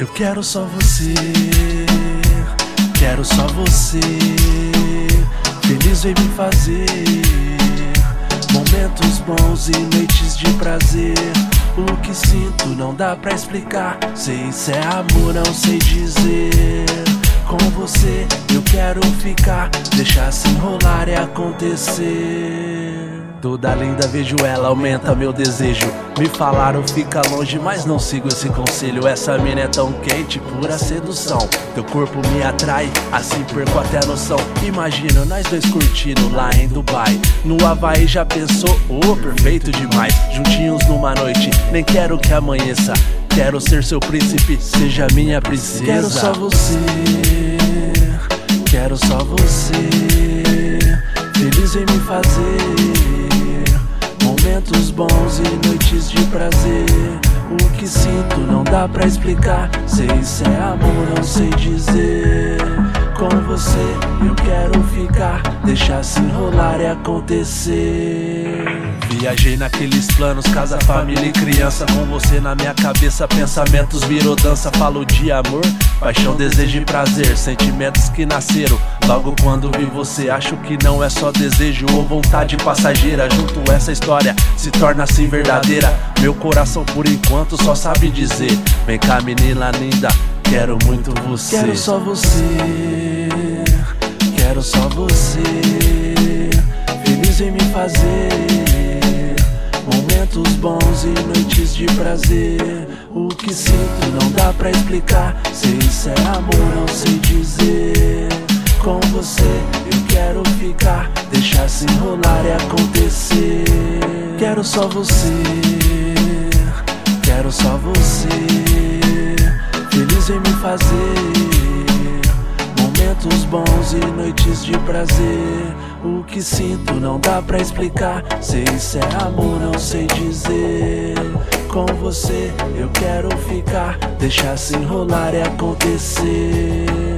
Eu quero só você, quero só você. Feliz vem me fazer momentos bons e noites de prazer. O que sinto não dá pra explicar. Sei se é amor, não sei dizer. Com você eu quero ficar, deixar se enrolar e acontecer. Toda linda vejo ela, aumenta meu desejo. Me falaram fica longe, mas não sigo esse conselho. Essa mina é tão quente, pura sedução. Teu corpo me atrai, assim perco até a noção. Imagina nós dois curtindo lá em Dubai. No Havaí já pensou, oh, perfeito demais. Juntinhos numa noite, nem quero que amanheça. Quero ser seu príncipe, seja minha princesa. Quero só você, quero só você. Feliz em me fazer momentos bons e noites de prazer. O que sinto não dá pra explicar. Sei se é amor, não sei dizer. Com você eu quero ficar, deixar se enrolar e acontecer. Viajei naqueles planos, casa, família e criança. Com você na minha cabeça, pensamentos virou dança. Falo de amor, paixão, desejo e prazer. Sentimentos que nasceram logo quando vi você. Acho que não é só desejo ou vontade passageira. Junto essa história se torna assim verdadeira. Meu coração por enquanto só sabe dizer: vem cá menina linda, quero muito você. Quero só você, quero só você. Feliz em me fazer momentos bons e noites de prazer. O que sinto não dá pra explicar. Sei se é amor, não sei dizer. Com você eu quero ficar, deixar se enrolar e acontecer. Quero só você, quero só você. Feliz em me fazer momentos bons e noites de prazer. O que sinto não dá pra explicar. Sei se é amor, não sei dizer. Com você eu quero ficar, deixar se enrolar e acontecer.